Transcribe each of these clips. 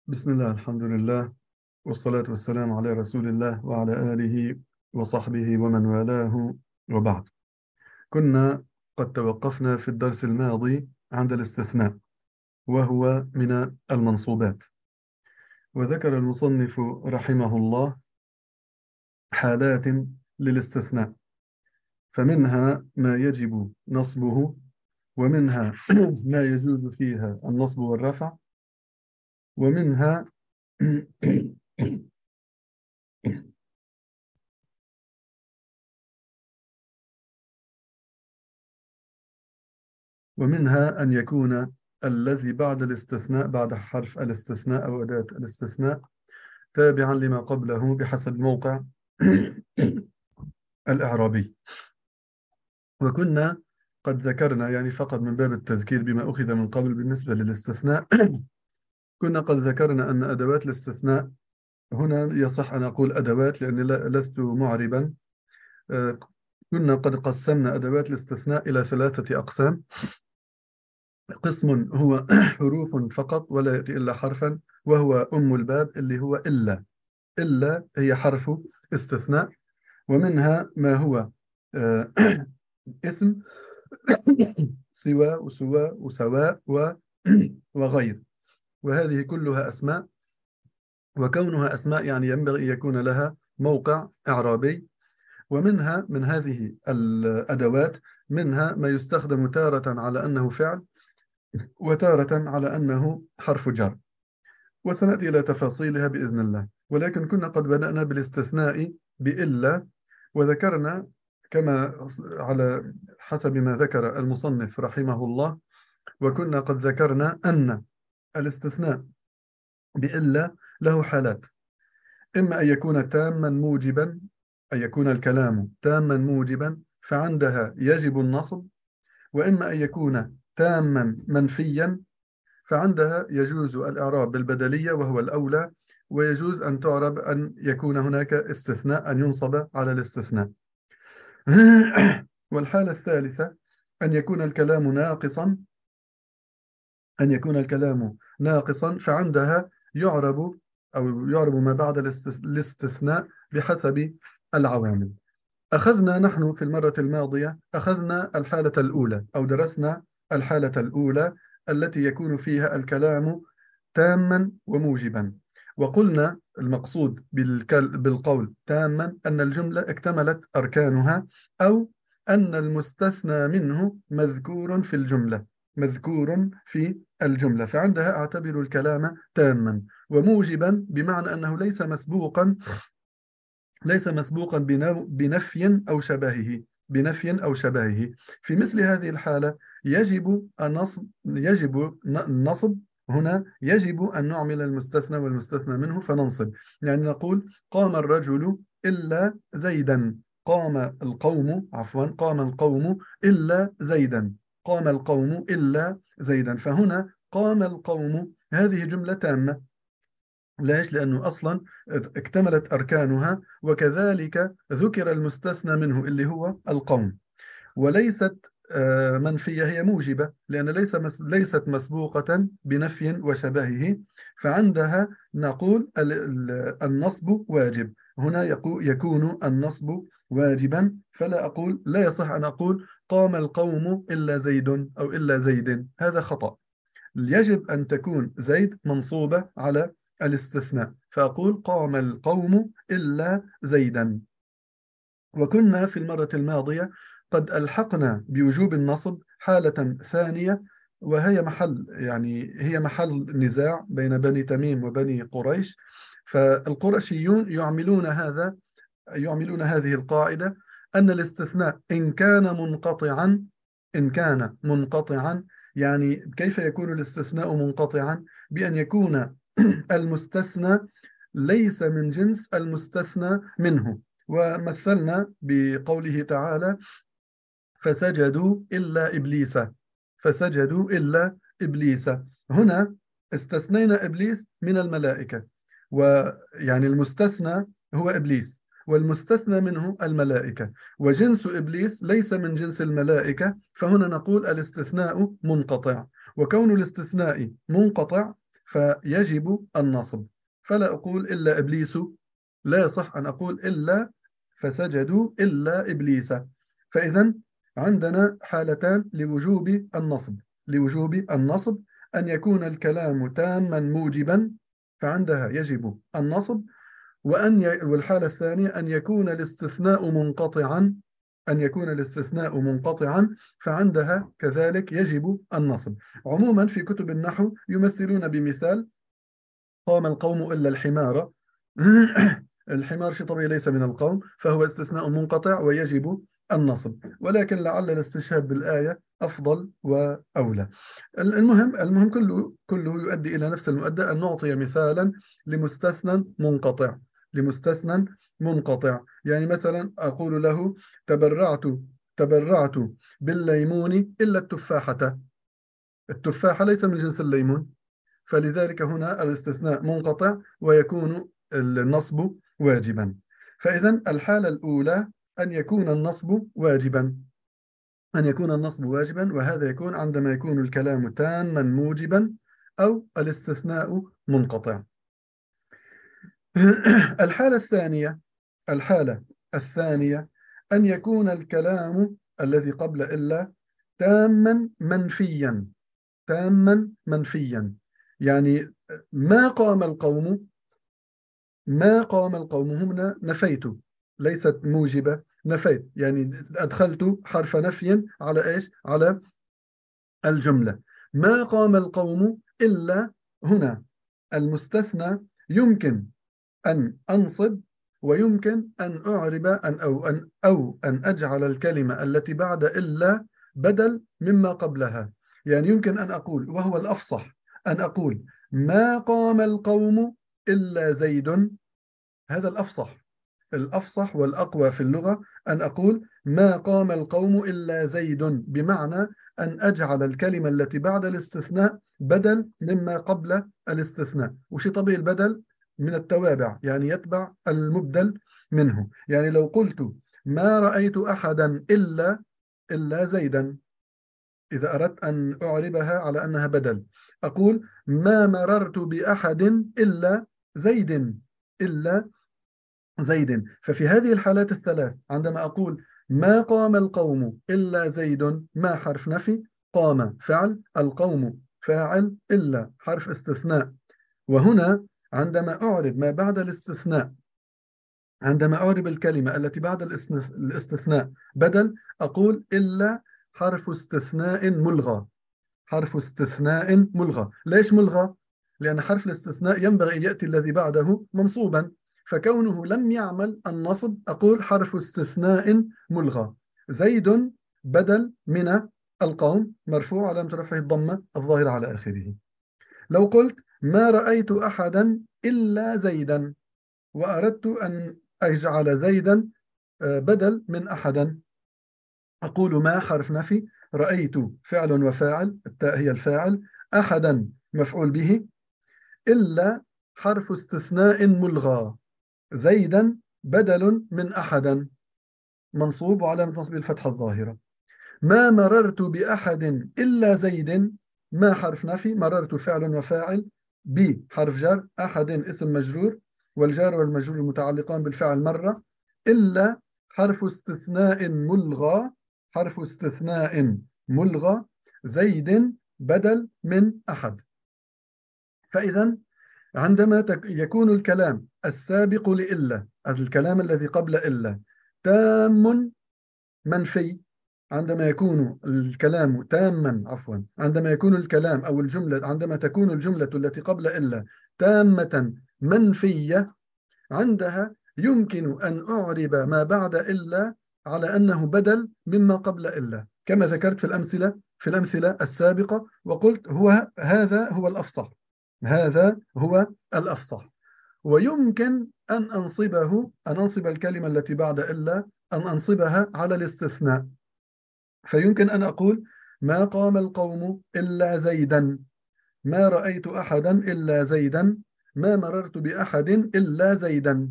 بسم الله، الحمد لله، والصلاة والسلام على رسول الله وعلى آله وصحبه ومن والاه، وبعد. كنا قد توقفنا في الدرس الماضي عند الاستثناء، وهو من المنصوبات. وذكر المصنف رحمه الله حالات للاستثناء، فمنها ما يجب نصبه، ومنها ما يجوز فيها النصب والرفع، ومنها ومنها أن يكون الذي بعد الاستثناء، بعد حرف الاستثناء أو أداة الاستثناء، تابعا لما قبله بحسب موقع الإعرابي. وكنا قد ذكرنا، يعني فقط من باب التذكير بما أخذ من قبل بالنسبة للاستثناء، كنا قد ذكرنا أن أدوات الاستثناء، هنا يصح أن أقول أدوات لأني لست معربا. آه، كنا قد قسمنا أدوات الاستثناء إلى ثلاثة أقسام. قسم هو حروف فقط ولا يأتي إلا حرفا، وهو أم الباب اللي هو إلا. إلا هي حرف استثناء. ومنها ما هو آه، اسم سوى وسوى وسواء وغير، وهذه كلها أسماء. وكونها أسماء يعني ينبغي أن يكون لها موقع إعرابي. ومنها من هذه الأدوات منها ما يستخدم تارة على أنه فعل، وتارة على أنه حرف جر، وسنأتي إلى تفاصيلها بإذن الله. ولكن كنا قد بدأنا بالاستثناء بإلا، وذكرنا كما على حسب ما ذكر المصنف رحمه الله. وكنا قد ذكرنا أن الاستثناء بإلا له حالات: إما أن يكون تاما موجبا، أن يكون الكلام تاما موجبا فعندها يجب النصب، وإما أن يكون تاما منفيا فعندها يجوز الإعراب بالبدلية وهو الأولى، ويجوز أن تعرب أن يكون هناك استثناء، أن ينصب على الاستثناء. والحالة الثالثة أن يكون الكلام ناقصا، أن يكون الكلام ناقصا فعندها يعرب، أو يعرب ما بعد الاستثناء بحسب العوامل. أخذنا نحن في المرة الماضية، أخذنا الحالة الأولى أو درسنا الحالة الأولى التي يكون فيها الكلام تاما وموجبا. وقلنا المقصود بالقول تاما أن الجملة اكتملت أركانها، أو أن المستثنى منه مذكور في الجملة، مذكور في الجملة، فعندها أعتبر الكلام تاما. وموجبا بمعنى أنه ليس مسبوقا بنفي أو شبهه، بنفي أو شبهه. في مثل هذه الحالة يجب النصب هنا، يجب أن نعمل المستثنى والمستثنى منه فننصب. يعني نقول قام الرجل إلا زيدا، قام القوم إلا زيدا، قام القوم إلا زيدا. فهنا قام القوم هذه جملة تامة. ليش؟ لأنه أصلا اكتملت أركانها، وكذلك ذكر المستثنى منه اللي هو القوم. وليست منفية، هي موجبة لأن ليست مسبوقة بنفي وشبهه، فعندها نقول النصب واجب. هنا يكون النصب واجبا، لا يصح أن أقول قام القوم إلا زيد أو إلا زيد، هذا خطأ. يجب أن تكون زيد منصوبة على الاستثناء، فأقول قام القوم إلا زيدا. وكنا في المرة الماضية قد ألحقنا بوجوب النصب حالة ثانية، هي محل نزاع بين بني تميم وبني قريش. فالقرشيون يعملون هذه القاعدة أن الاستثناء إن كان منقطعا، يعني كيف يكون الاستثناء منقطعا؟ بأن يكون المستثنى ليس من جنس المستثنى منه. ومثلنا بقوله تعالى فسجدوا إلا إبليس، فسجدوا إلا إبليس. هنا استثنينا إبليس من الملائكة، ويعني المستثنى هو إبليس والمستثنى منه الملائكة، وجنس إبليس ليس من جنس الملائكة، فهنا نقول الاستثناء منقطع. وكون الاستثناء منقطع فيجب النصب. فلا أقول إلا إبليس، لا يصح أن أقول إلا فسجدوا إلا إبليس. فإذا عندنا حالتان لوجوب النصب. لوجوب النصب أن يكون الكلام تاما موجبا، فعندها يجب النصب. والحالة الثانية أن يكون الاستثناء منقطعا، أن يكون الاستثناء منقطعا، فعندها كذلك يجب النصب. عموما في كتب النحو يمثلون بمثال: قام القوم إلا الحمار. الحمار شيء طبيعي ليس من القوم، فهو استثناء منقطع ويجب النصب، ولكن لعل الاستشهاد بالآية أفضل وأولى. المهم كله يؤدي إلى نفس المؤدى، أن نعطي مثالا لمستثنى منقطع. لمستثنى منقطع يعني مثلا أقول له: تبرعت تبرعت بالليمون إلا التفاحة. التفاحة ليس من جنس الليمون، فلذلك هنا الاستثناء منقطع ويكون النصب واجبا. فإذا الحالة الأولى أن يكون النصب واجبا، أن يكون النصب واجبا، وهذا يكون عندما يكون الكلام تاما موجبا أو الاستثناء منقطع. الحالة الثانية، الحالة الثانية أن يكون الكلام الذي قبل إلا تاما منفيا. تاما منفيا يعني ما قام القوم، ما قام القوم هنا نفيت، ليست موجبة، نفيت يعني أدخلت حرف نفي على إيش؟ على الجملة. ما قام القوم إلا، هنا المستثنى يمكن أن أنصب ويمكن أن أعرب أن أجعل الكلمة التي بعد إلا بدل مما قبلها. يعني يمكن أن أقول، وهو الأفصح، أن أقول: ما قام القوم إلا زيد. هذا الأفصح، الأفصح والأقوى في اللغة، أن أقول: ما قام القوم إلا زيد، بمعنى أن أجعل الكلمة التي بعد الاستثناء بدل مما قبل الاستثناء. وشي طبيعي البدل من التوابع، يعني يتبع المبدل منه. يعني لو قلت: ما رأيت أحدا إلا زيدا، إذا أردت أن أعربها على أنها بدل، أقول: ما مررت بأحد إلا زيد، إلا زيد. ففي هذه الحالات الثلاث، عندما أقول: ما قام القوم إلا زيد، ما حرف نفي، قام فعل، القوم فاعل، إلا حرف استثناء. وهنا عندما أعرب ما بعد الاستثناء، عندما أعرب الكلمة التي بعد الاستثناء بدل، أقول: إلا حرف استثناء ملغى. حرف استثناء ملغى. ليش ملغى؟ لأن حرف الاستثناء ينبغي أن يأتي الذي بعده منصوبا، فكونه لم يعمل النصب أقول: حرف استثناء ملغى. زيد بدل من القوم، مرفوع علامة رفعه الضمة الظاهرة على آخره. لو قلت: ما رأيت أحدا إلا زيدا، وأردت أن أجعل زيدا بدل من أحدا، أقول: ما حرف نفي، رأيت فعل وفاعل، التاء هي الفاعل، أحدا مفعول به، إلا حرف استثناء ملغى، زيدا بدل من أحدا، منصوب وعلامة نصب الفتحة الظاهرة. ما مررت بأحد إلا زيد، ما حرف نفي، مررت فعل وفاعل، بحرف جر، أحد اسم مجرور، والجار والمجرور متعلقان بالفعل مرة، إلا حرف استثناء ملغى، حرف استثناء ملغى، زيد بدل من أحد. فإذا عندما يكون الكلام السابق لإلا، الكلام الذي قبل إلا، تام منفي، عندما يكون الكلام تاما، عفوا، عندما يكون الكلام أو الجملة، عندما تكون الجملة التي قبل إلا تامة منفية، عندها يمكن أن أعرب ما بعد إلا على أنه بدل مما قبل إلا، كما ذكرت في الأمثلة السابقة، وقلت هذا هو الأفصح، هذا هو الأفصح. ويمكن أن أنصب الكلمة التي بعد إلا، أن أنصبها على الاستثناء. فيمكن أن أقول: ما قام القوم إلا زيدا، ما رأيت أحدا إلا زيدا، ما مررت بأحد إلا زيدا.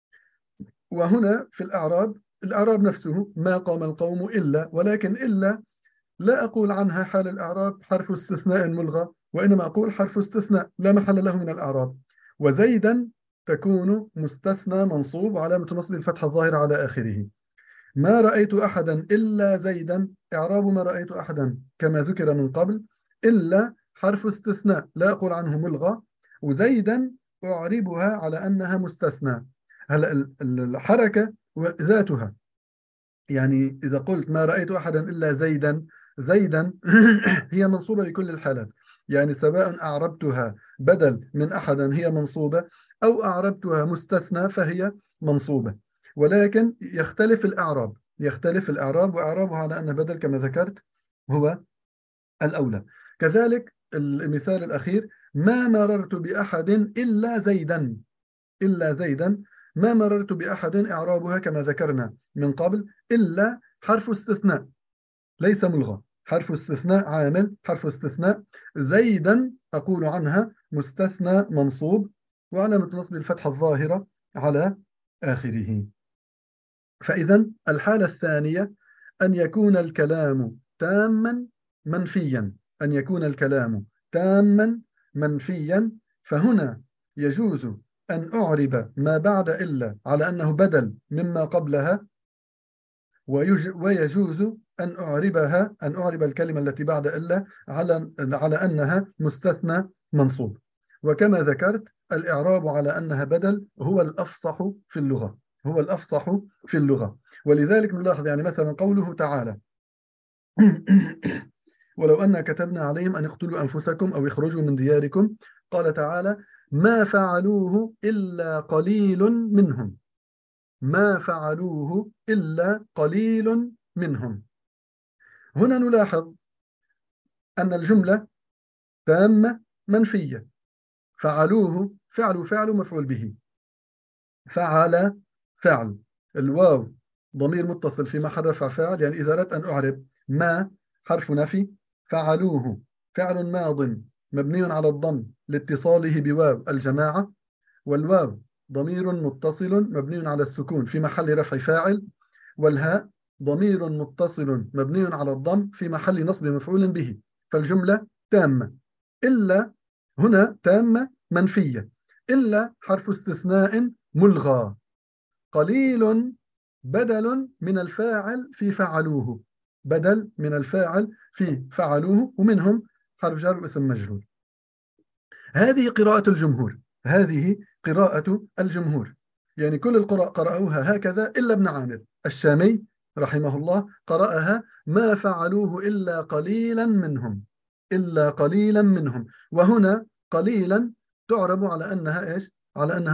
وهنا في الأعراب نفسه: ما قام القوم إلا، ولكن إلا لا أقول عنها حال الأعراب حرف استثناء ملغى، وإنما أقول حرف استثناء لا محل له من الأعراب. وزيدا تكون مستثنى منصوب وعلامة نصب الفتحة الظاهرة على آخره. ما رأيت أحدا إلا زيدا، إعراب ما رأيت أحدا كما ذكر من قبل، إلا حرف استثناء لا أقول عنه ملغى، وزيدا أعربها على أنها مستثنى. هلا الحركة ذاتها، يعني إذا قلت ما رأيت أحدا إلا زيدا، زيدا هي منصوبة بكل الحالات، يعني سواء أعربتها بدل من أحدا هي منصوبة، أو أعربتها مستثنى فهي منصوبة، ولكن يختلف الإعراب، يختلف الإعراب، وإعرابها على أن بدل كما ذكرت هو الأولى. كذلك المثال الأخير، ما مررت بأحد إلا زيدا، إلا زيدا، ما مررت بأحد إعرابها كما ذكرنا من قبل إلا حرف استثناء ليس ملغى، حرف استثناء عامل، حرف استثناء. زيدا أقول عنها مستثنى منصوب وعلامة نصب الفتحة الظاهرة على آخره. فإذا الحالة الثانية أن يكون الكلام تاما منفيا، أن يكون الكلام تاما منفيا، فهنا يجوز أن أعرب ما بعد إلا على أنه بدل مما قبلها، ويجوز أن أعرب الكلمة التي بعد إلا على أنها مستثنى منصوب. وكما ذكرت الإعراب على أنها بدل هو الأفصح في اللغة، هو الأفصح في اللغة. ولذلك نلاحظ يعني مثلا قوله تعالى ولو أن كتبنا عليهم أن اقتلوا أنفسكم أو اخرجوا من دياركم، قال تعالى ما فعلوه إلا قليل منهم، ما فعلوه إلا قليل منهم. هنا نلاحظ أن الجملة تامة منفية، فعلوه فعل مفعول به، فعل فعل، الواو ضمير متصل في محل رفع فاعل، يعني إذا أردت أن أعرب ما حرف نفي، فعلوه فعل ماض مبني على الضم لاتصاله بواو الجماعة، والواو ضمير متصل مبني على السكون في محل رفع فاعل، والهاء ضمير متصل مبني على الضم في محل نصب مفعول به، فالجملة تامة. إلا هنا تامة منفية، إلا حرف استثناء ملغى، قليل بدل من الفاعل في فعلوه، بدل من الفاعل في فعلوه، ومنهم حرف جر واسم مجرور. هذه قراءة الجمهور، هذه قراءة الجمهور، يعني كل القراء قرأوها هكذا إلا ابن عامر الشامي رحمه الله قرأها ما فعلوه إلا قليلا منهم، إلا قليلا منهم. وهنا قليلا تعرب على أنها إيش؟ على أنها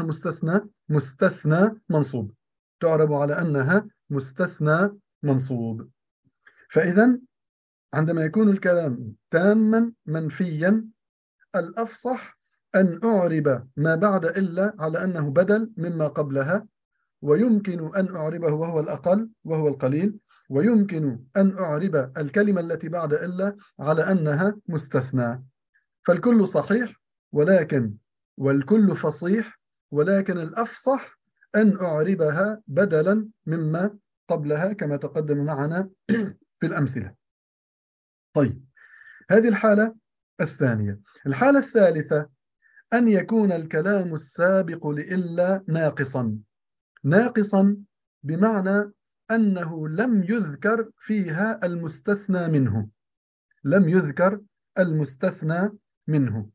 مستثنى منصوب، تعرب على أنها مستثنى منصوب. فإذا عندما يكون الكلام تاما منفيا، الأفصح أن أعرب ما بعد إلا على أنه بدل مما قبلها، ويمكن أن أعربه وهو الأقل وهو القليل، ويمكن أن أعرب الكلمة التي بعد إلا على أنها مستثنى. فالكل صحيح، ولكن والكل فصيح، ولكن الأفصح أن أعربها بدلا مما قبلها كما تقدم معنا في الأمثلة. طيب، هذه الحالة الثانية. الحالة الثالثة أن يكون الكلام السابق لإلا ناقصا، ناقصا بمعنى أنه لم يذكر فيها المستثنى منه، لم يذكر المستثنى منه.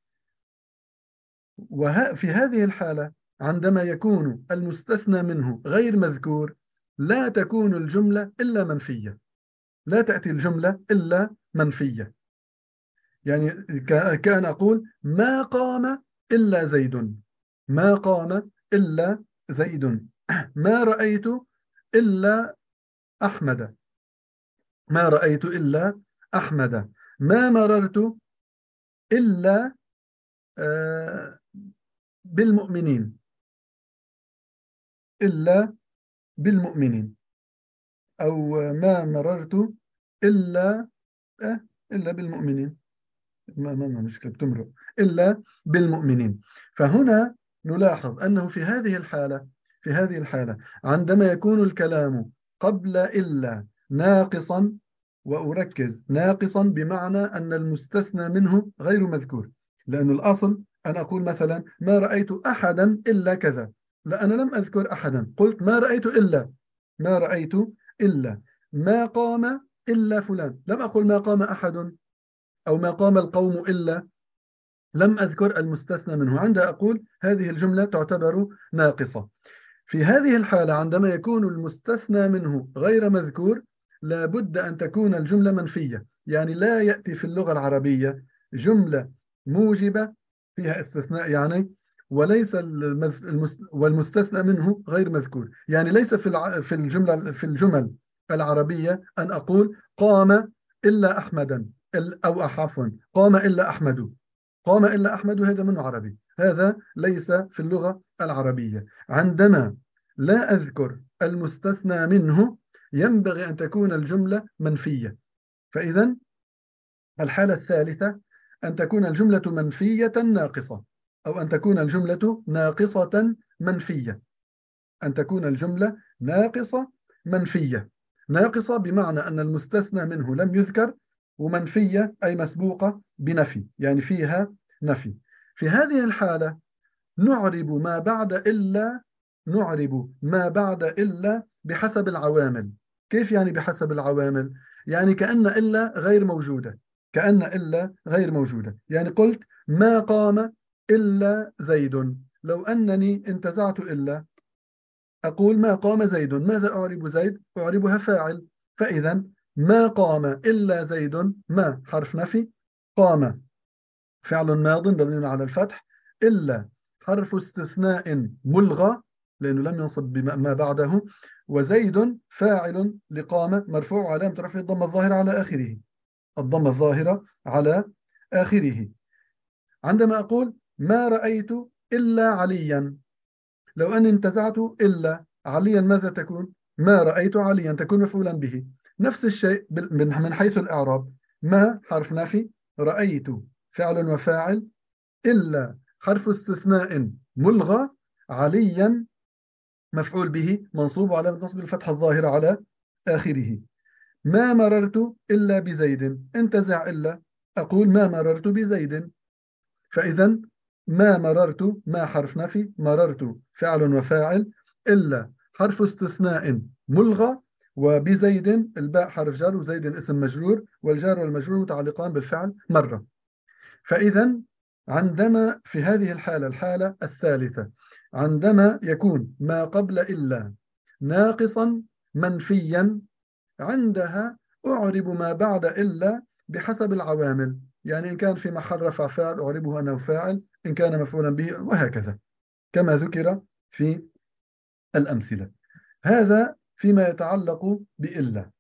وفي هذه الحالة عندما يكون المستثنى منه غير مذكور لا تكون الجملة إلا منفية، لا تأتي الجملة إلا منفية. يعني كأن أقول ما قام إلا زيد، ما قام إلا زيد، ما رأيت إلا أحمد، ما رأيت إلا أحمد، ما مررت إلا بالمؤمنين، إلا بالمؤمنين، أو ما مررت إلا إلا بالمؤمنين، ما مشكلة بتمرق، إلا بالمؤمنين. فهنا نلاحظ أنه في هذه الحالة، في هذه الحالة عندما يكون الكلام قبل إلا ناقصا وأركز ناقصا بمعنى أن المستثنى منه غير مذكور، لأن الأصل أن أقول مثلا ما رأيت أحدا إلا كذا. لا، أنا لم أذكر أحدا، قلت ما رأيت إلا، ما رأيت إلا، ما قام إلا فلان، لم أقل ما قام أحد أو ما قام القوم إلا، لم أذكر المستثنى منه. عندها أقول هذه الجملة تعتبر ناقصة. في هذه الحالة عندما يكون المستثنى منه غير مذكور لابد أن تكون الجملة منفية، يعني لا يأتي في اللغة العربية جملة موجبة فيها استثناء يعني، وليس والمستثنى منه غير مذكور. يعني ليس في الجملة، في الجمل العربية أن أقول قام إلا أحمدا، أو عفوا قام إلا أحمد. قام إلا أحمد هذا منه عربي، هذا ليس في اللغة العربية. عندما لا أذكر المستثنى منه ينبغي أن تكون الجملة منفية. فإذا الحالة الثالثة أن تكون الجملة منفية ناقصة، أو أن تكون الجملة ناقصة منفية. أن تكون الجملة ناقصة منفية. ناقصة بمعنى أن المستثنى منه لم يذكر، ومنفية أي مسبوقة بنفي، يعني فيها نفي. في هذه الحالة نعرب ما بعد إلا، نعرب ما بعد إلا بحسب العوامل. كيف يعني بحسب العوامل؟ يعني كأن إلا غير موجودة، كأن إلا غير موجودة. يعني قلت ما قام إلا زيد، لو أنني انتزعت إلا أقول ما قام زيد، ماذا أعرب زيد؟ أعربها فاعل. فإذا ما قام إلا زيد، ما حرف نفي، قام فعل ماض مبني على الفتح، إلا حرف استثناء ملغى لأنه لم ينصب بما بعده، وزيد فاعل لقامة مرفوع علامة رفعه الضمة الظاهرة على آخره، الضمة الظاهرة على آخره. عندما أقول ما رأيت إلا عليا، لو أن انتزعت إلا عليا ماذا تكون؟ ما رأيت عليا تكون مفعولا به. نفس الشيء من حيث الإعراب، ما حرف نفي، رأيت فعل وفاعل، إلا حرف استثناء ملغى، عليا مفعول به منصوب على نصب الفتحة الظاهرة على آخره. ما مررت إلا بزيد، انتزع إلا أقول ما مررت بزيد. فإذا ما مررت، ما حرف نفي، مررت فعل وفاعل، إلا حرف استثناء ملغى، وبزيد الباء حرف جر، وزيد اسم مجرور، والجار والمجرور متعلقان بالفعل مرة. فإذا عندما في هذه الحالة، الحالة الثالثة، عندما يكون ما قبل إلا ناقصا منفيا، عندها أعرب ما بعد إلا بحسب العوامل. يعني إن كان في محل رفع فاعل أعربه أنه فاعل، إن كان مفعولا به، وهكذا كما ذكر في الأمثلة. هذا فيما يتعلق بإلا.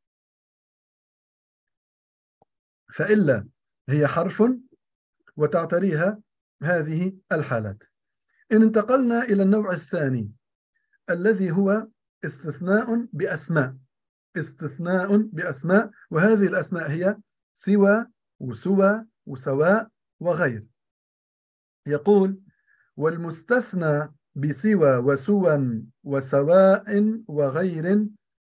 فإلا هي حرف وتعتريها هذه الحالات. إن انتقلنا إلى النوع الثاني الذي هو استثناء بأسماء، استثناء بأسماء، وهذه الأسماء هي سوى وسوى وسواء وغير. يقول والمستثنى بسوى وسوى وسواء وغير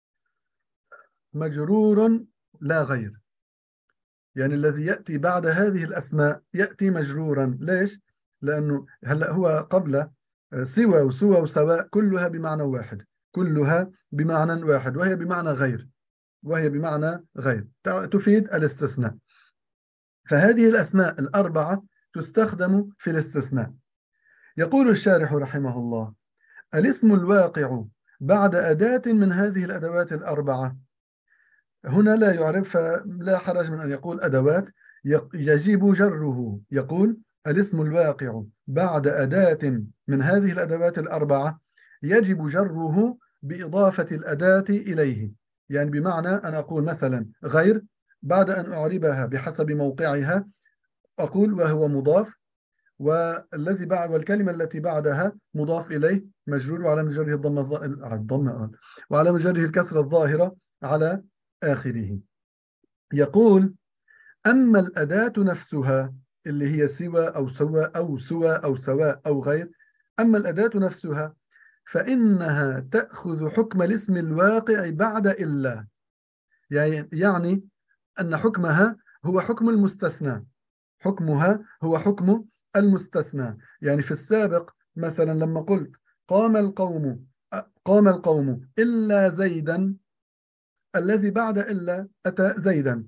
مجرور لا غير. يعني الذي يأتي بعد هذه الأسماء يأتي مجرورا. ليش؟ لأنه هلأ هو قبل سوى وسوى وسواء كلها بمعنى واحد، كلها بمعنى واحد، وهي بمعنى غير، وهي بمعنى غير تفيد الاستثناء. فهذه الأسماء الأربعة تستخدم في الاستثناء. يقول الشارح رحمه الله: الاسم الواقع بعد أداة من هذه الأدوات الأربعة، هنا لا يعرف فلا حرج من أن يقول أدوات، يجب جره. يقول الاسم الواقع بعد أداة من هذه الأدوات الأربعة يجب جره بإضافة الأداة إليه. يعني بمعنى أن أقول مثلا غير، بعد أن أعربها بحسب موقعها أقول وهو مضاف، والذي بعد والكلمة التي بعدها مضاف إليه مجرور، وعلى مجره الضمة وعلى مجره الكسرة الظاهرة على آخره. يقول أما الأداة نفسها اللي هي سوى أو سوى أو سوى أو سواء أو غير، أما الأداة نفسها فإنها تأخذ حكم الاسم الواقع بعد إلا. يعني أن حكمها هو حكم المستثنى، حكمها هو حكم المستثنى. يعني في السابق مثلا لما قلت قام القوم، قام القوم إلا زيدا، الذي بعد إلا أتى زيدا.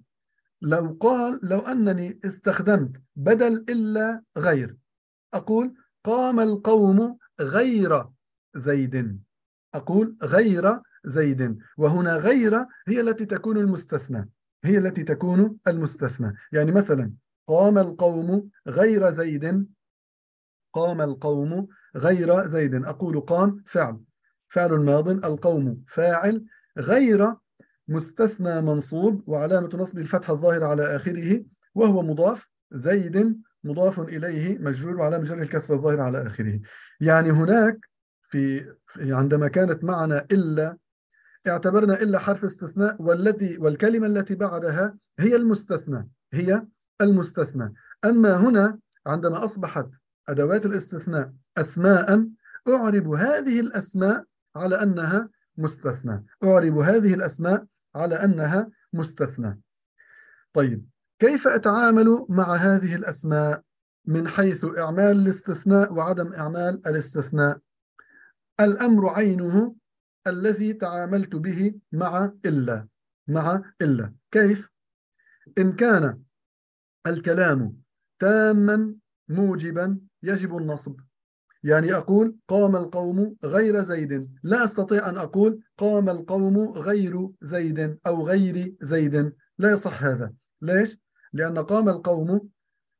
لو أنني استخدمت بدل إلا غير، أقول قام القوم غير زيد، أقول غير زيد، وهنا غير هي التي تكون المستثنى، هي التي تكون المستثنى. يعني مثلا قام القوم غير زيد، قام القوم غير زيد، أقول قام فعل، فعل ماض، القوم فاعل، غير مستثنى منصوب وعلامة نصب الفتحة الظاهرة على آخره وهو مضاف، زيد مضاف إليه مجرور وعلامة جره الكسر الظاهرة على آخره. يعني هناك عندما كانت معنا إلا، اعتبرنا إلا حرف استثناء، والكلمة التي بعدها هي المستثنى، هي المستثنى. أما هنا عندما أصبحت أدوات الاستثناء أسماء، أعرب هذه الأسماء على أنها مستثنى، أعرب هذه الأسماء على أنها مستثنى. طيب، كيف أتعامل مع هذه الأسماء من حيث إعمال الاستثناء وعدم إعمال الاستثناء؟ الأمر عينه الذي تعاملت به مع إلا، مع إلا. كيف؟ إن كان الكلام تاما موجبا يجب النصب. يعني أقول قام القوم غير زيد، لا أستطيع أن أقول قام القوم غير زيد أو غير زيد، لا يصح هذا. ليش؟ لأن قام القوم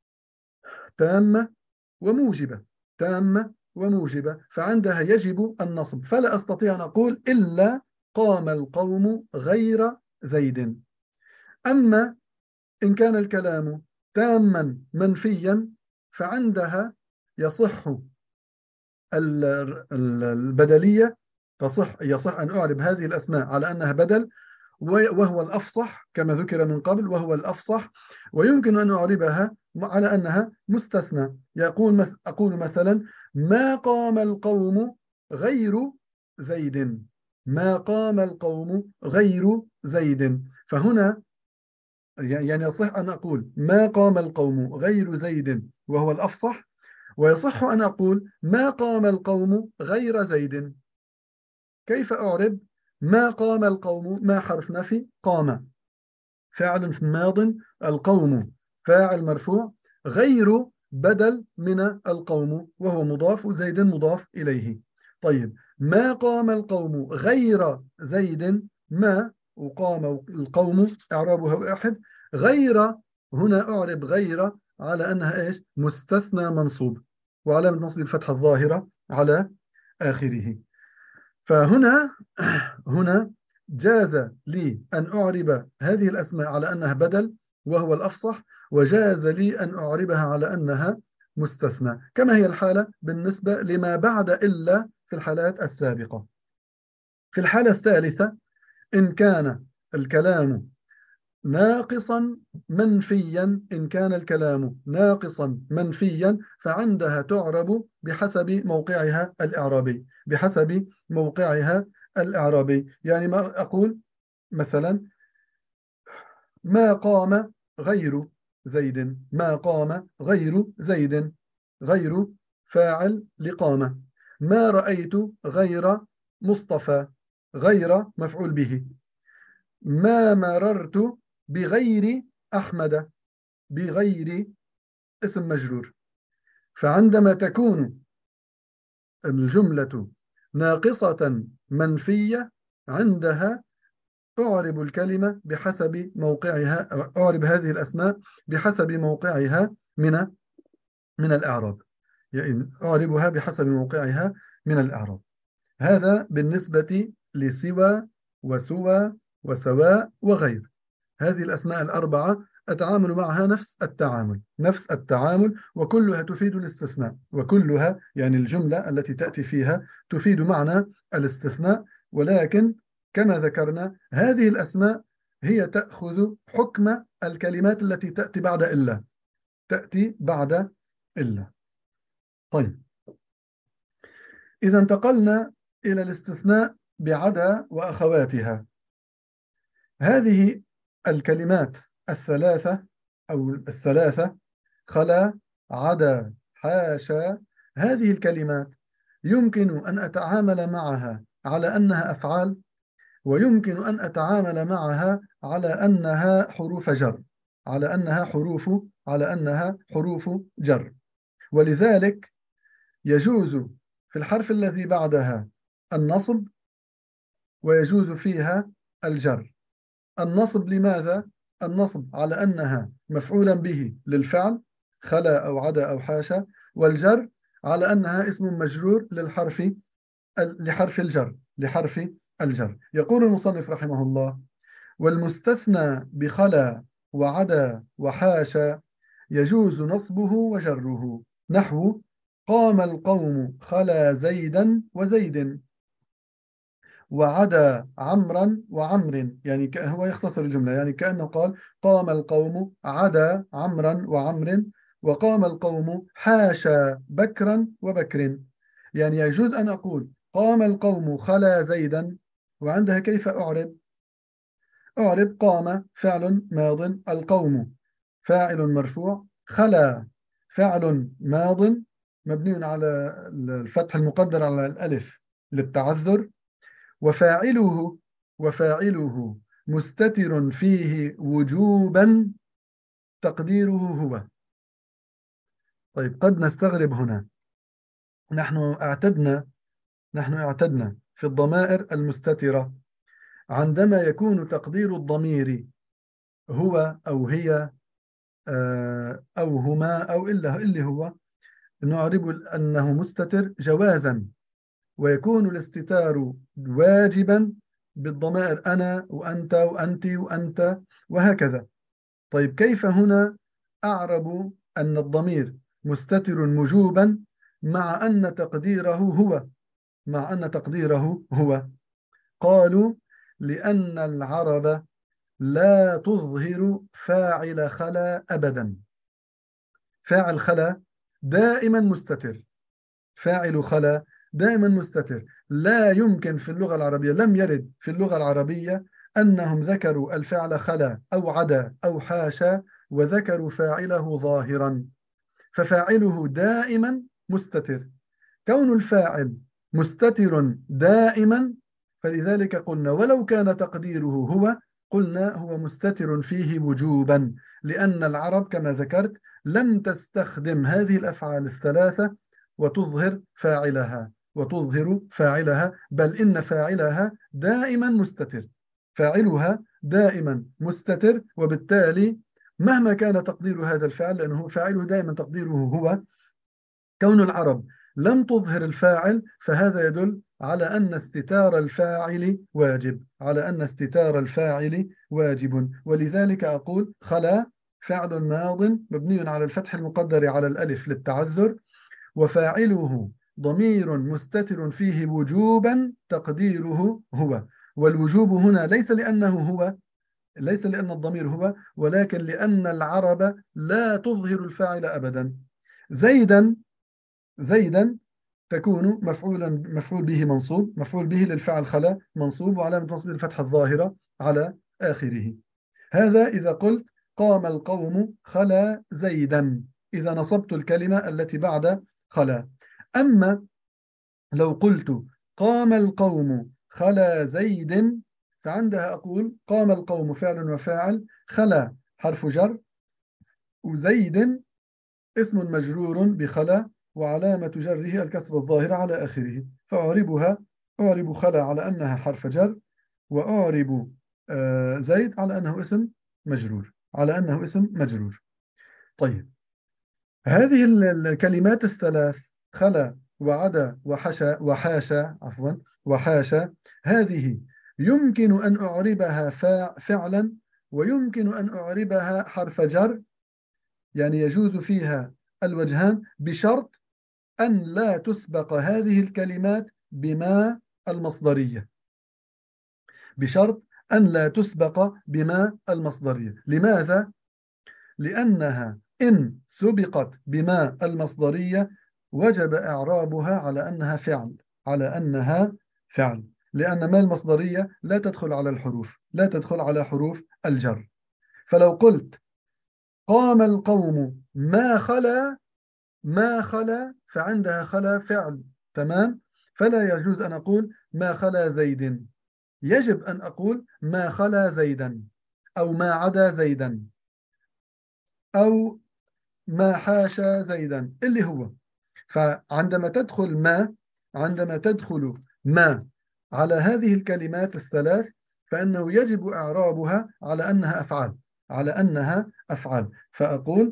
تامة وموجبة، تامة وموجبة، فعندها يجب النصب، فلا أستطيع أن أقول إلا قام القوم غير زيد. أما إن كان الكلام تاما منفيا فعندها يصح البدلية، يصح أن أعرب هذه الأسماء على أنها بدل، وهو الأفصح كما ذكر من قبل، وهو الأفصح، ويمكن أن أعربها على أنها مستثنى. أقول مثلا ما قام القوم غير زيد، ما قام القوم غير زيد. فهنا يعني يصح أن أقول ما قام القوم غير زيد وهو الأفصح، ويصح أن أقول ما قام القوم غير زيد. كيف أعرب ما قام القوم؟ ما حرف نفي، قام فاعل في ماض، القوم فاعل مرفوع، غير بدل من القوم وهو مضاف، وزيد مضاف إليه. طيب، ما قام القوم غير زيد، ما وقام القوم إعرابها واحد، غير هنا أعرب غير على أنها إيش؟ مستثنى منصوب وعلامة نصب الفتحة الظاهرة على آخره. فهنا هنا جاز لي أن أعرب هذه الأسماء على أنها بدل وهو الأفصح، وجاز لي أن أعربها على أنها مستثنى، كما هي الحالة بالنسبة لما بعد إلا في الحالات السابقة. في الحالة الثالثة، إن كان الكلام ناقصا منفيا، إن كان الكلام ناقصا منفيا فعندها تعرب بحسب موقعها الإعرابي، بحسب موقعها الإعرابي. يعني ما أقول مثلا ما قام غير زيد، ما قام غير زيد، غير فاعل لقامة. ما رأيت غير مصطفى، غير مفعول به. ما مررت بغير أحمد، بغير اسم مجرور. فعندما تكون الجملة ناقصة منفية عندها أعرب الكلمة بحسب موقعها، أعرب هذه الأسماء بحسب موقعها من الإعراب، يعني أعربها بحسب موقعها من الإعراب. هذا بالنسبة لسوى وسوى وسواء وغير. هذه الأسماء الأربعة أتعامل معها نفس التعامل، نفس التعامل، وكلها تفيد الاستثناء، وكلها يعني الجملة التي تأتي فيها تفيد معنى الاستثناء. ولكن كما ذكرنا هذه الأسماء هي تأخذ حكم الكلمات التي تأتي بعد إلا، تأتي بعد إلا. طيب، إذا انتقلنا إلى الاستثناء بعدا وأخواتها. هذه الكلمات الثلاثة أو الثلاثة خلا، عدا، حاشا، هذه الكلمات يمكن أن أتعامل معها على أنها أفعال، ويمكن أن أتعامل معها على أنها حروف جر، على أنها حروف جر. ولذلك يجوز في الحرف الذي بعدها النصب، ويجوز فيها الجر. النصب لماذا؟ النصب على أنها مفعولا به للفعل خلا أو عدا أو حاشا، والجر على أنها اسم مجرور لحرف الجر. يقول المصنف رحمه الله: والمستثنى بخلا وعدا وحاشا يجوز نصبه وجره، نحو قام القوم خلا زيدا وزيد، وعدا عمرا وعمر. يعني هو يختصر الجملة، يعني كأنه قال قام القوم عدا عمرا وعمر، وقام القوم حاشا بكرا وبكر. يعني يجوز أن أقول قام القوم خلا زيدا، وعندها كيف أعرب؟ أعرب قام فعل ماض، القوم فاعل مرفوع، خلا فعل ماض مبني على الفتح المقدر على الألف للتعذر، وفاعله مستتر فيه وجوبا تقديره هو. طيب، قد نستغرب هنا. نحن اعتدنا في الضمائر المستترة عندما يكون تقدير الضمير هو أو هي أو هما أو إلا اللي هو، نعرب أنه مستتر جوازا، ويكون الاستتار واجبا بالضمائر أنا وأنت وأنت وأنت وهكذا. طيب، كيف هنا أعرب أن الضمير مستتر وجوبا مع أن تقديره هو؟ قالوا: لأن العرب لا تظهر فاعل خلا أبدا. فاعل خلا دائما مستتر، فاعل خلا دائما مستتر. لا يمكن في اللغة العربية، لم يرد في اللغة العربية أنهم ذكروا الفعل خلا أو عدا أو حاشا وذكروا فاعله ظاهرا، ففاعله دائما مستتر. كون الفاعل مستتر دائما، فلذلك قلنا ولو كان تقديره هو، قلنا هو مستتر فيه وجوبا، لأن العرب كما ذكرت لم تستخدم هذه الأفعال الثلاثة وتظهر فاعلها، بل إن فاعلها دائما مستتر، فاعلها دائما مستتر. وبالتالي مهما كان تقدير هذا الفعل، لأنه فاعله دائما تقديره هو، كون العرب لم تظهر الفاعل فهذا يدل على أن استتار الفاعل واجب. ولذلك أقول خلا فعل ماض مبني على الفتح المقدر على الألف للتعذر، وفاعله ضمير مستتر فيه وجوبا تقديره هو. والوجوب هنا ليس لأن الضمير هو، ولكن لأن العرب لا تظهر الفاعل أبدا. زيدا تكون مفعول به منصوب، مفعول به للفعل خلا منصوب، وعلامة نصب الفتحة الظاهرة على آخره. هذا إذا قلت قام القوم خلا زيدا، إذا نصبت الكلمة التي بعد خلا. أما لو قلت قام القوم خلا زيد، فعندها أقول قام القوم فعل وفاعل، خلا حرف جر، وزيد اسم مجرور بخلا، وعلامة جره الكسر الظاهرة على آخره. أعرب خلا على أنها حرف جر، وأعرب زيد على أنه اسم مجرور. طيب، هذه الكلمات الثلاث خلا وعدا وحاشا، هذه يمكن أن أعربها فعلا، ويمكن أن أعربها حرف جر، يعني يجوز فيها الوجهان، بشرط أن لا تسبق هذه الكلمات بما المصدرية. لماذا؟ لأنها إن سبقت بما المصدرية وجب إعرابها على أنها فعل، لأن ما المصدرية لا تدخل على حروف الجر. فلو قلت قام القوم ما خلا فعندها خلا فعل، تمام. فلا يجوز أن أقول ما خلا زيد، يجب أن أقول ما خلا زيدا، أو ما عدا زيدا، أو ما حاشا زيدا اللي هو. فعندما تدخل عندما تدخل ما على هذه الكلمات الثلاث، فإنه يجب إعرابها على أنها أفعال، على أنها أفعال. فأقول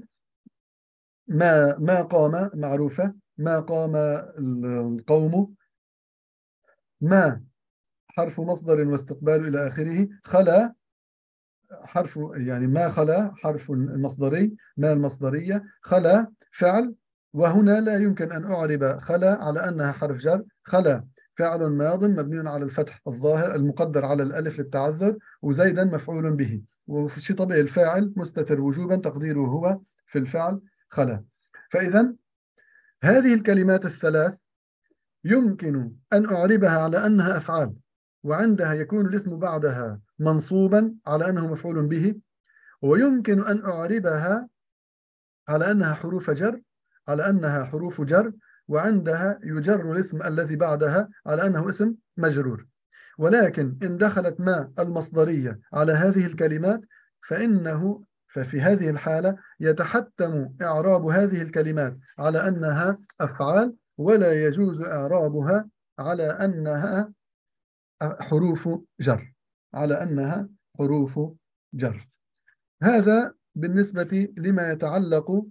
ما قام معروفة، ما قام القوم، ما حرف مصدر واستقبال إلى آخره، خلا حرف، يعني ما خلا حرف المصدري، ما المصدرية، خلا فعل. وهنا لا يمكن أن أعرب خلا على أنها حرف جر. خلا فعل ماض مبني على الفتح الظاهر المقدر على الألف للتعذر، وزيدا مفعول به، وفي شيء طبيعي الفاعل مستتر وجوبا تقديره هو في الفعل خلا. فإذا هذه الكلمات الثلاث يمكن أن أعربها على أنها أفعال، وعندها يكون الاسم بعدها منصوبا على أنه مفعول به، ويمكن أن أعربها على أنها حروف جر، على أنها حروف جر، وعندها يجر الاسم الذي بعدها على أنه اسم مجرور. ولكن إن دخلت ما المصدرية على هذه الكلمات ففي هذه الحالة يتحتم إعراب هذه الكلمات على أنها أفعال، ولا يجوز إعرابها على أنها حروف جر، على أنها حروف جر. هذا بالنسبة لما يتعلق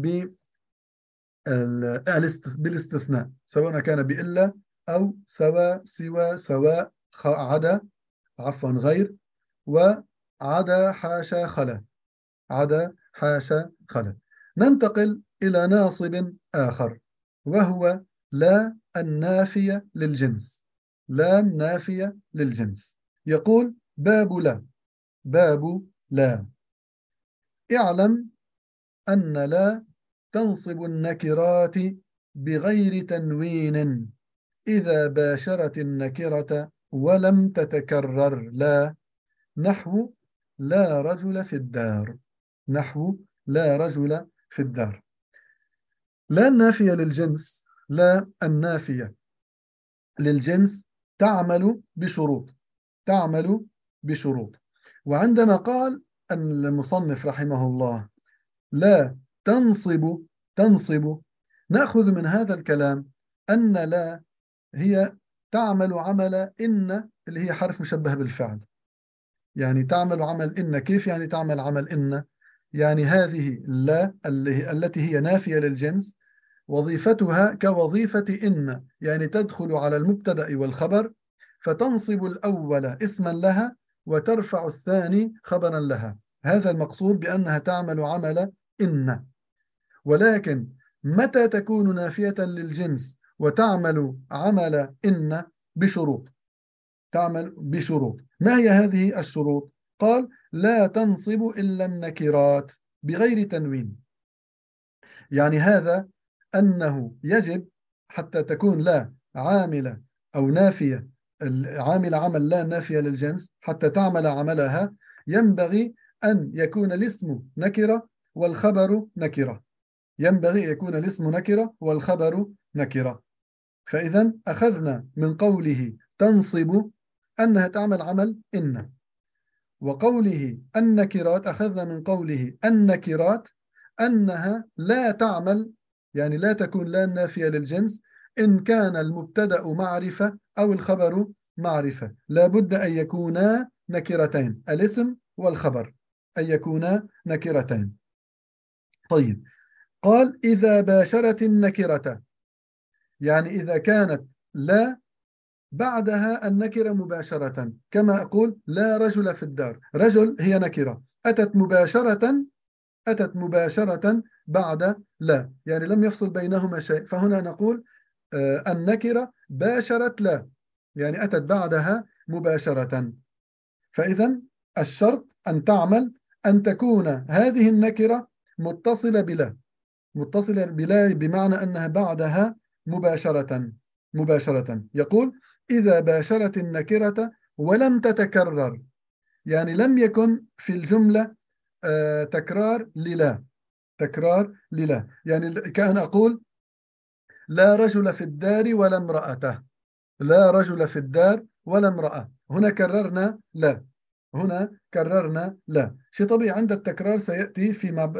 بالاستثناء، سواء كان بإلا أو سوى سواء عدا، عفوا غير، وعدا حاشا خلا، عدا حاشا خلا. ننتقل إلى ناصب آخر، وهو لا النافية للجنس، لا النافية للجنس. يقول باب لا، باب لا. اعلم أن لا تنصب النكرات بغير تنوين إذا باشرت النكرة ولم تتكرر. لا نحو لا رجل في الدار، نحو لا رجل في الدار. لا النافية للجنس، لا النافية للجنس تعمل بشروط، تعمل بشروط. وعندما قال المصنف رحمه الله لا تنصب، نأخذ من هذا الكلام أن لا هي تعمل عمل إن، اللي هي حرف مشبه بالفعل. يعني تعمل عمل إن، كيف يعني تعمل عمل إن؟ يعني هذه لا التي هي نافية للجنس وظيفتها كوظيفة إن، يعني تدخل على المبتدأ والخبر، فتنصب الأول اسما لها وترفع الثاني خبرا لها. هذا المقصود بأنها تعمل عمل إن. ولكن متى تكون نافية للجنس وتعمل عمل إن؟ بشروط، تعمل بشروط. ما هي هذه الشروط؟ قال لا تنصب إلا النكرات بغير تنوين. يعني هذا أنه يجب حتى تكون لا عاملة أو نافية، عامل عمل لا نافية للجنس، حتى تعمل عملها ينبغي أن يكون الاسم نكرة والخبر نكرة، ينبغي أن يكون الاسم نكرة والخبر نكرة. فإذا أخذنا من قوله تنصب أنها تعمل عمل إن، وقوله النكرات أخذنا من قوله النكرات أنها لا تعمل، يعني لا تكون لا نافية للجنس إن كان المبتدأ معرفة أو الخبر معرفة، لا بد أن يكونا نكرتين، الاسم والخبر أن يكونا نكرتين. طيب، قال إذا باشرت النكرة، يعني إذا كانت لا بعدها النكرة مباشرة، كما أقول لا رجل في الدار، رجل هي نكرة أتت مباشرة، أتت مباشرة بعد لا، يعني لم يفصل بينهما شيء. فهنا نقول النكرة باشرت لا، يعني أتت بعدها مباشرة. فإذا الشرط أن تعمل أن تكون هذه النكرة متصلة بلا، متصلة بلا بمعنى أنها بعدها مباشرة، مباشرة. يقول إذا باشرت النكرة ولم تتكرر، يعني لم يكن في الجملة تكرار للا، تكرار للا. يعني كأن أقول لا رجل في الدار ولا امرأته، لا رجل في الدار ولا امرأة. هنا كررنا لا، هنا كررنا لا. شيء طبيعي عند التكرار سيأتي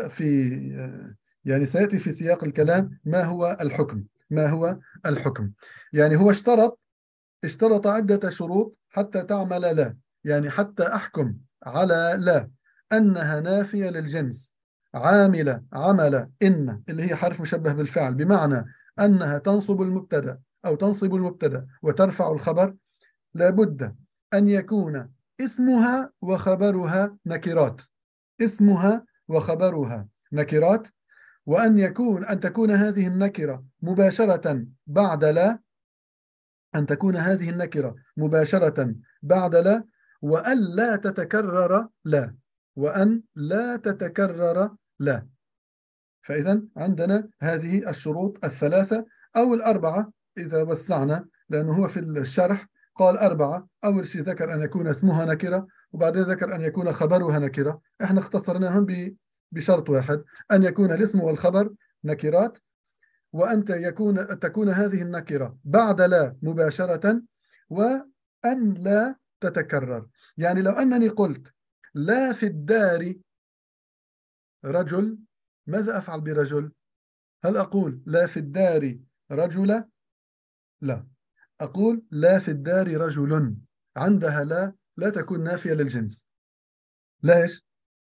يعني سيأتي في سياق الكلام ما هو الحكم، ما هو الحكم. يعني هو اشترط عدة شروط حتى تعمل لا، يعني حتى أحكم على لا أنها نافية للجنس، عاملة عمل إن اللي هي حرف مشبه بالفعل، بمعنى أنها تنصب المبتدأ أو تنصب المبتدأ وترفع الخبر. لابد أن يكون اسمها وخبرها نكرات، اسمها وخبرها نكرات، أن تكون هذه النكرة مباشرة بعد لا، أن تكون هذه النكرة مباشرة بعد لا، وأن لا تتكرر لا، وأن لا تتكرر لا. فإذا عندنا هذه الشروط الثلاثة أو الأربعة إذا وسعنا، لأنه هو في الشرح قال أربعة. أول شيء ذكر أن يكون اسمها نكرة، وبعدين ذكر أن يكون خبرها نكرة. إحنا اختصرناهم بشرط واحد، أن يكون الاسم والخبر نكرات، وأن تكون هذه النكرة بعد لا مباشرة، وأن لا تتكرر. يعني لو أنني قلت لا في الدار رجل، ماذا أفعل برجل؟ هل أقول لا في الدار رجل؟ لا، أقول لا في الدار رجل. عندها لا تكون نافية للجنس. ليش؟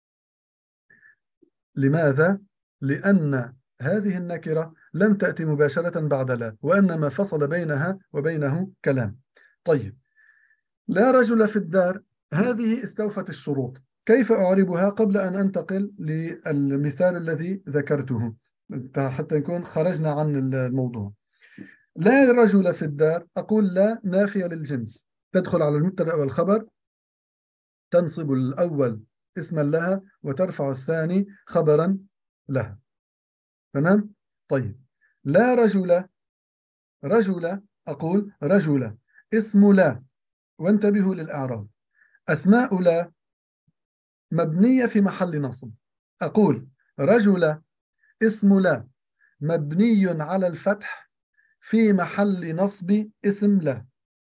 لماذا؟ لأن هذه النكرة لم تأتي مباشرة بعد لا، وإنما فصل بينها وبينه كلام. طيب، لا رجل في الدار هذه استوفت الشروط. كيف أعربها قبل أن أنتقل للمثال الذي ذكرته حتى نكون خرجنا عن الموضوع؟ لا رجل في الدار، أقول لا نافية للجنس، تدخل على المبتدأ والخبر، تنصب الأول اسما لها وترفع الثاني خبرا لها. تمام؟ طيب، لا رجل، رجل أقول رجل اسم لا، وانتبهوا للأعراب. أسماء لا مبنية في محل نصب. أقول رجل اسم لا مبني على الفتح في محل نصب اسم لا،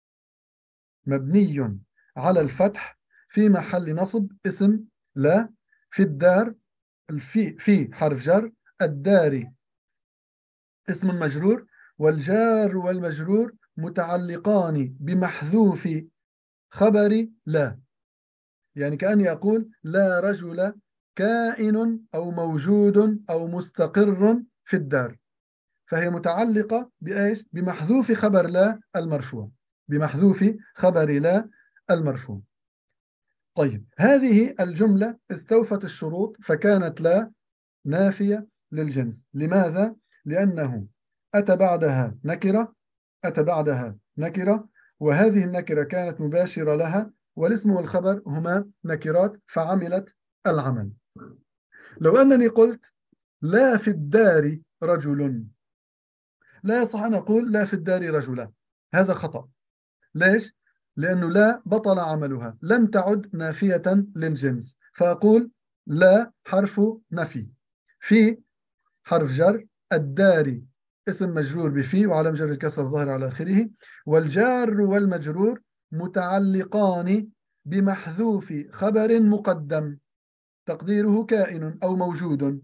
مبني على الفتح في محل نصب اسم لا. في الدار، في حرف جر، الدار اسم مجرور، والجار والمجرور متعلقان بمحذوف خبر لا. يعني كأني أقول لا رجل كائن أو موجود أو مستقر في الدار، فهي متعلقة بإيش؟ بمحذوف خبر لا المرفوع، بمحذوف خبر لا المرفوع. طيب، هذه الجملة استوفت الشروط، فكانت لا نافية للجنس. لماذا؟ لأنه أتى بعدها نكرة، أتى بعدها نكرة، وهذه النكرة كانت مباشرة لها، والاسم والخبر هما نكرات فعملت العمل. لو أنني قلت لا في الدار رجل، لا يصح أن أقول لا في الدار رجلا، هذا خطأ. ليش؟ لأنه لا بطل عملها، لم تعد نافية للجنس، فأقول لا حرف نفي، في حرف جر، الدار اسم مجرور بفي وعلى جر الكسر الظاهر على آخره، والجار والمجرور متعلقان بمحذوف خبر مقدم تقديره كائن أو موجود.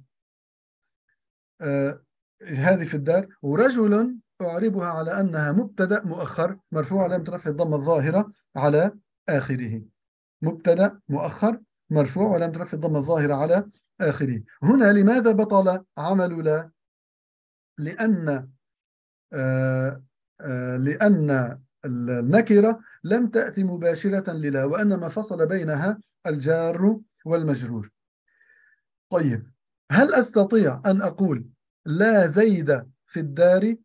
هذه في الدار. ورجل أعربها على أنها مبتدأ مؤخر مرفوع علامة رفع الضمة الظاهرة على آخره، مبتدأ مؤخر مرفوع علامة رفع الضمة الظاهرة على آخره. هنا لماذا بطل عمل لا؟ لأن لأن النكرة لم تأتي مباشرة للا، وإنما فصل بينها الجار والمجرور. طيب، هل أستطيع أن أقول لا زيد في الدار؟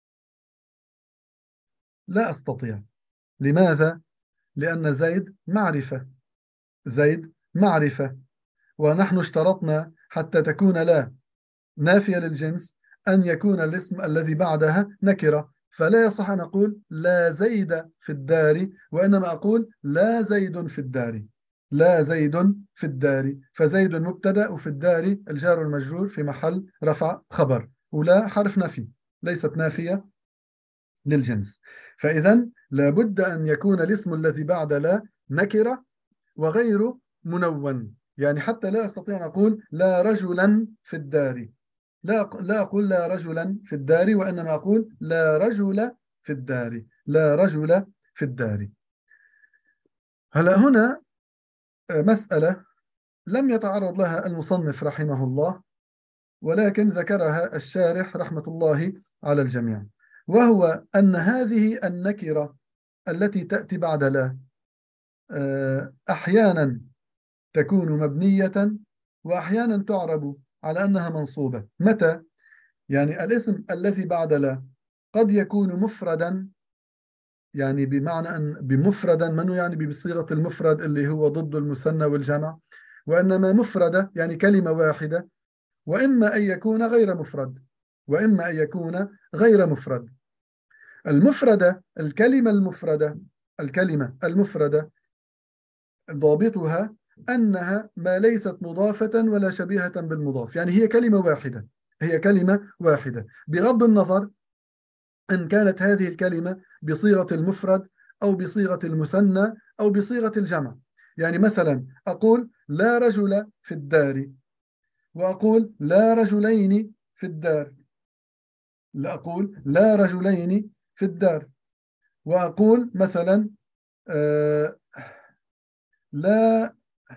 لا أستطيع. لماذا؟ لأن زيد معرفة، زيد معرفة، ونحن اشترطنا حتى تكون لا نافية للجنس أن يكون الاسم الذي بعدها نكرة، فلا يصح أن أقول لا زيد في الدار، وإنما أقول لا زيد في الدار. لا زيد في الدار، فزيد مبتدأ وفي الدار الجار والمجرور في محل رفع خبر، ولا حرف نفي ليست نافية للجنس. فإذا لابد أن يكون الاسم الذي بعد لا نكرة وغير منون. يعني حتى لا أستطيع أن أقول لا رجلا في الدار، لا أقول لا رجلا في الدار، وإنما أقول لا رجل في الدار، لا رجل في الدار. هلا هنا مسألة لم يتعرض لها المصنف رحمه الله، ولكن ذكرها الشارح رحمة الله على الجميع، وهو أن هذه النكرة التي تأتي بعد لا أحيانا تكون مبنية وأحيانا تعرب على أنها منصوبة. متى؟ يعني الاسم الذي بعد لا قد يكون مفردا، يعني بمعنى أن بمفردا منه يعني بصيغة المفرد اللي هو ضد المثنى والجمع، وإنما مفردة يعني كلمة واحدة، وإما أن يكون غير مفرد، وإما أن يكون غير مفرد. المفردة، الكلمة المفردة ضابطها أنها ما ليست مضافة ولا شبيهة بالمضاف، يعني هي كلمة واحدة، هي كلمة واحدة بغض النظر إن كانت هذه الكلمة بصيغة المفرد أو بصيغة المثنى أو بصيغة الجمع. يعني مثلا أقول لا رجل في الدار، وأقول لا رجلين في الدار، لا أقول لا رجلين في الدار، وأقول مثلا آه لا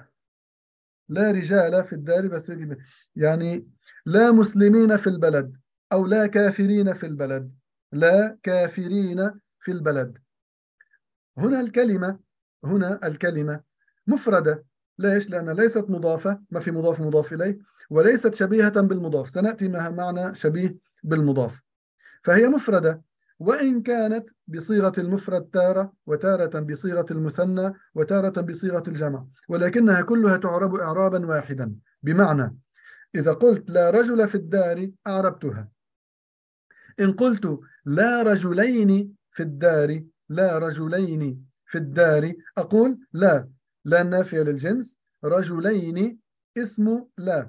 لا رجال في الدار، بس يعني لا مسلمين في البلد، أو لا كافرين في البلد، لا كافرين في البلد. هنا الكلمة هنا الكلمة مفردة. ليش؟ لأنها ليست مضافة، ما في مضاف مضاف إليه، وليست شبيهة بالمضاف، سنأتي مع معنى شبيه بالمضاف، فهي مفردة، وإن كانت بصيغة المفرد تارة، وتارة بصيغة المثنى، وتارة بصيغة الجمع، ولكنها كلها تعرب إعرابا واحدا. بمعنى إذا قلت لا رجل في الدار أعربتها، إن قلت لا رجلين في الدار، لا رجلين في الدار، أقول لا نافية للجنس، رجلين اسم لا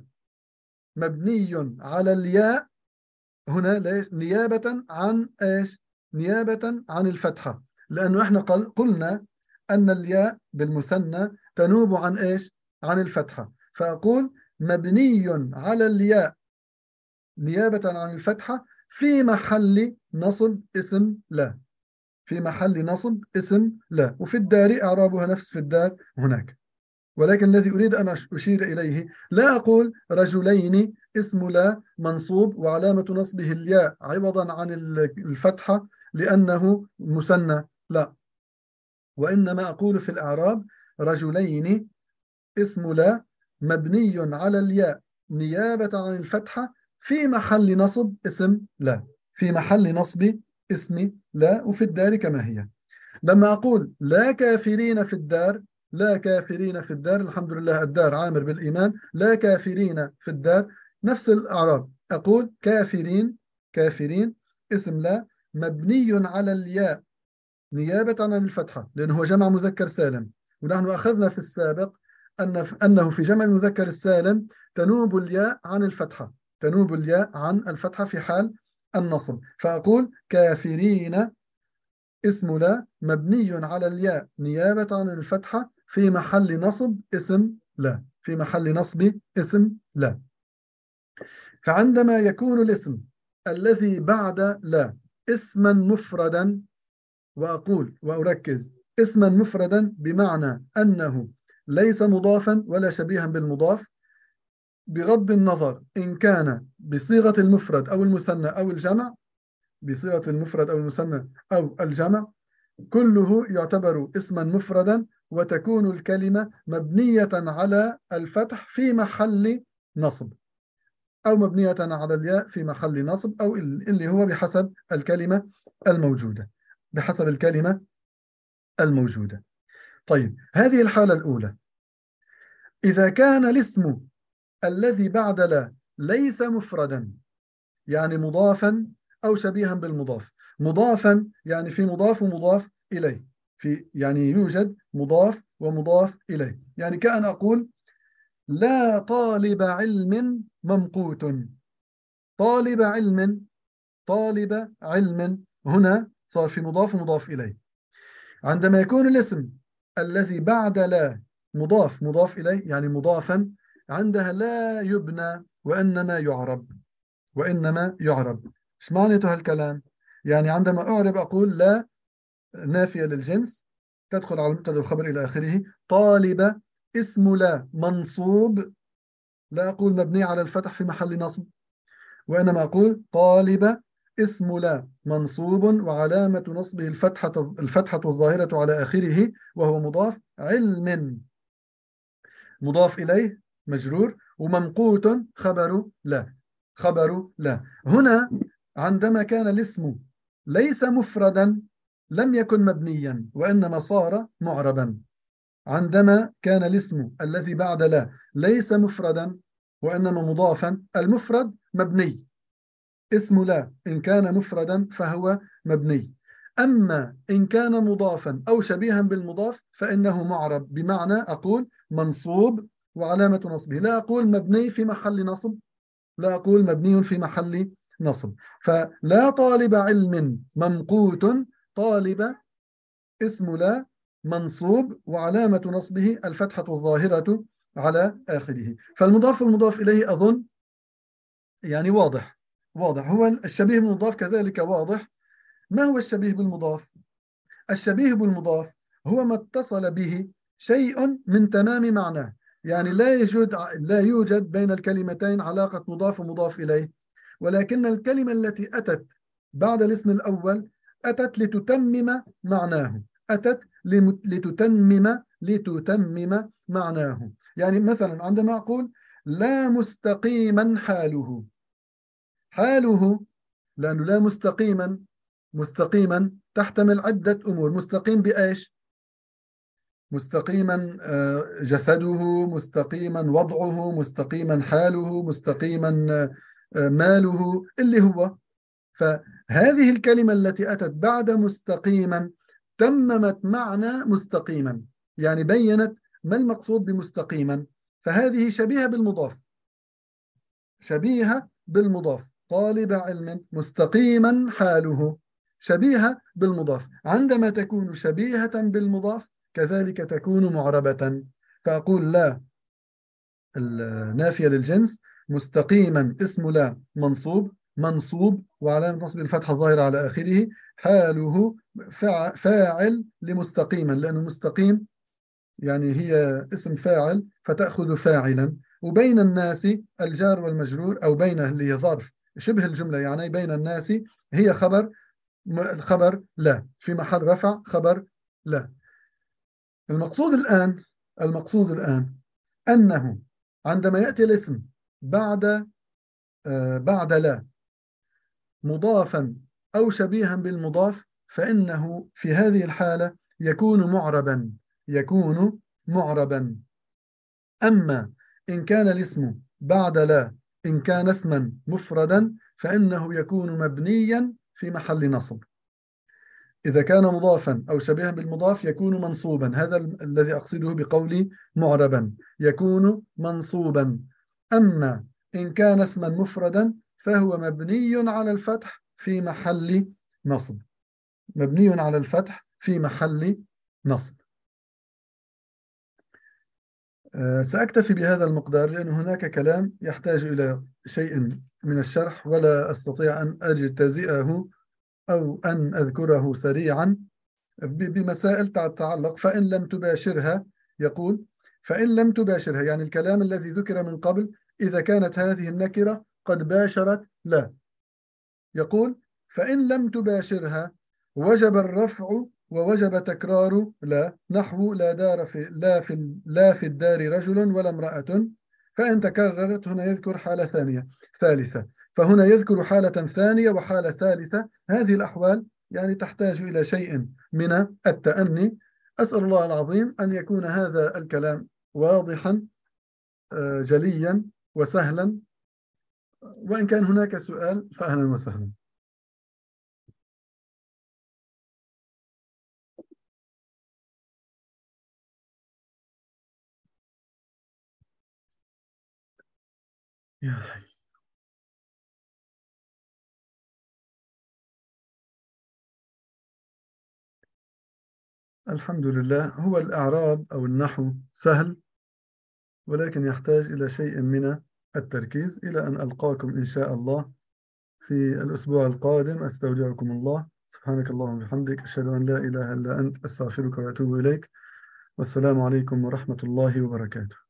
مبني على الياء هنا ليش؟ نيابة عن إيش؟ نيابة عن الفتحة، لأنه إحنا قلنا أن الياء بالمثنى تنوب عن إيش؟ عن الفتحة، فأقول مبني على الياء نيابة عن الفتحة في محل نصب اسم لا، في محل نصب اسم لا. وفي الدار إعرابها نفس في الدار هناك، ولكن الذي أريد أن أشير إليه لا أقول رجلين اسم لا منصوب وعلامة نصبه الياء عوضا عن الفتحة لأنه مثنى، لا، وإنما أقول في الإعراب رجلين اسم لا مبني على الياء نيابة عن الفتحة في محل نصب اسم لا، في محل نصب اسم لا. وفي الدار كما هي. لما أقول لا كافرين في الدار، لا كافرين في الدار، الحمد لله الدار عامر بالإيمان، لا كافرين في الدار نفس الأعراب، أقول كافرين، كافرين اسم لا مبني على الياء نيابة عن الفتحة لأنه هو جمع مذكر سالم، ونحن أخذنا في السابق أنه في جمع المذكر السالم تنوب الياء عن الفتحة، تنوب الياء عن الفتحة في حال النصب، فأقول كافرين اسم لا مبني على الياء نيابة عن الفتحة في محل نصب اسم لا، في محل نصب اسم لا. فعندما يكون الاسم الذي بعد لا اسما مفردا، وأقول وأركز اسما مفردا بمعنى أنه ليس مضافا ولا شبيها بالمضاف، بغض النظر إن كان بصيغة المفرد أو المثنى أو الجمع، بصيغة المفرد أو المثنى أو الجمع، كله يعتبر اسما مفردا، وتكون الكلمة مبنية على الفتح في محل نصب، أو مبنية على الياء في محل نصب، أو اللي هو بحسب الكلمة الموجودة، بحسب الكلمة الموجودة. طيب هذه الحالة الأولى. إذا كان الاسم الذي بعد لا ليس مفردا، يعني مضافا أو شبيها بالمضاف، مضافا يعني في مضاف ومضاف إليه، في يعني يوجد مضاف ومضاف إليه. يعني كأن أقول لا طالب علم ممقوت. طالب علم، طالب علم، هنا صار في مضاف ومضاف إليه. عندما يكون الاسم الذي بعد لا مضاف إليه يعني مضافا، عندها لا يبنى وإنما يعرب. وإنما يعرب. إيش معناته هالكلام؟ يعني عندما أعرب أقول لا نافية للجنس تدخل على المبتدا والخبر إلى آخره. طالب اسم لا منصوب، لا أقول مبني على الفتح في محل نصب، وإنما أقول طالب اسم لا منصوب وعلامة نصبه الفتحة الظاهرة على آخره وهو مضاف. علم مضاف إليه مجرور، وممقوت خبر لا. خبر لا. هنا عندما كان الاسم ليس مفردا لم يكن مبنيا وإنما صار معربا. عندما كان الاسم الذي بعد لا ليس مفردا وإنما مضافا، المفرد مبني. اسم لا إن كان مفردا فهو مبني. أما إن كان مضافا أو شبيها بالمضاف فإنه معرب، بمعنى أقول منصوب وعلامة نصبه، لا أقول مبني في محل نصب، لا أقول مبني في محل نصب. فلا طالب علم ممقوت، طالب اسم لا منصوب وعلامة نصبه الفتحة الظاهرة على آخره. فالمضاف المضاف إليه أظن يعني واضح. واضح هو الشبيه بالمضاف كذلك واضح. ما هو الشبيه بالمضاف؟ الشبيه بالمضاف هو ما اتصل به شيء من تمام معناه. يعني لا يوجد بين الكلمتين علاقة مضاف ومضاف إليه، ولكن الكلمة التي أتت بعد الاسم الأول أتت لتتمم معناه. أتت لتتمم معناه. يعني مثلا عندما أقول لا مستقيما حاله، حاله لأنه لا مستقيما، مستقيما تحتمل عدة أمور. مستقيم بإيش؟ مستقيما جسده، مستقيما وضعه، مستقيما حاله، مستقيما ماله اللي هو. فهذه الكلمة التي أتت بعد مستقيما تممت معنى مستقيما، يعني بينت ما المقصود بمستقيما. فهذه شبيهة بالمضاف، شبيهة بالمضاف. طالب علم مستقيما حاله شبيهة بالمضاف. عندما تكون شبيهة بالمضاف كذلك تكون معربة. فأقول لا النافية للجنس مستقيما اسم لا منصوب وعلامة نصب الفتحة الظاهرة على آخره. حاله فاعل لمستقيما، لأنه مستقيم يعني هي اسم فاعل فتأخذ فاعلا. وبين الناس الجار والمجرور أو بينه اللي هي ظرف شبه الجملة، يعني بين الناس هي الخبر لا في محل رفع خبر لا. المقصود الآن، المقصود الآن أنه عندما يأتي الاسم بعد بعد لا مضافا أو شبيها بالمضاف فإنه في هذه الحالة يكون معربا. يكون معربا. أما إن كان الاسم بعد لا إن كان اسما مفردا فإنه يكون مبنيا في محل نصب. إذا كان مضافا أو شبيها بالمضاف يكون منصوبا. هذا الذي أقصده بقولي معربا، يكون منصوبا. أما إن كان اسما مفردا فهو مبني على الفتح في محل نصب. مبني على الفتح في محل نصب. سأكتفي بهذا المقدار لأن هناك كلام يحتاج إلى شيء من الشرح ولا أستطيع أن أجتزئه أو أن أذكره سريعا بمسائل تتعلق فإن لم تباشرها. يقول فإن لم تباشرها يعني الكلام الذي ذكر من قبل إذا كانت هذه النكرة قد باشرت لا. يقول فإن لم تباشرها وجب الرفع ووجب تكرار لا، نحو لا دار في لا في الدار رجل ولا امرأة. فإن تكررت هنا يذكر حالة ثالثة، فهنا يذكر حالة ثانية وحالة ثالثة. هذه الأحوال يعني تحتاج إلى شيء من التأني. أسأل الله العظيم أن يكون هذا الكلام واضحا جليا وسهلا، وإن كان هناك سؤال فأهلا وسهلا. يا حي. الحمد لله. هو الإعراب أو النحو سهل، ولكن يحتاج إلى شيء من التركيز. إلى أن ألقاكم إن شاء الله في الأسبوع القادم. أستودعكم الله. سبحانك اللهم وبحمدك، أشهد أن لا إله إلا أنت، أستغفرك وأتوب إليك. والسلام عليكم ورحمة الله وبركاته.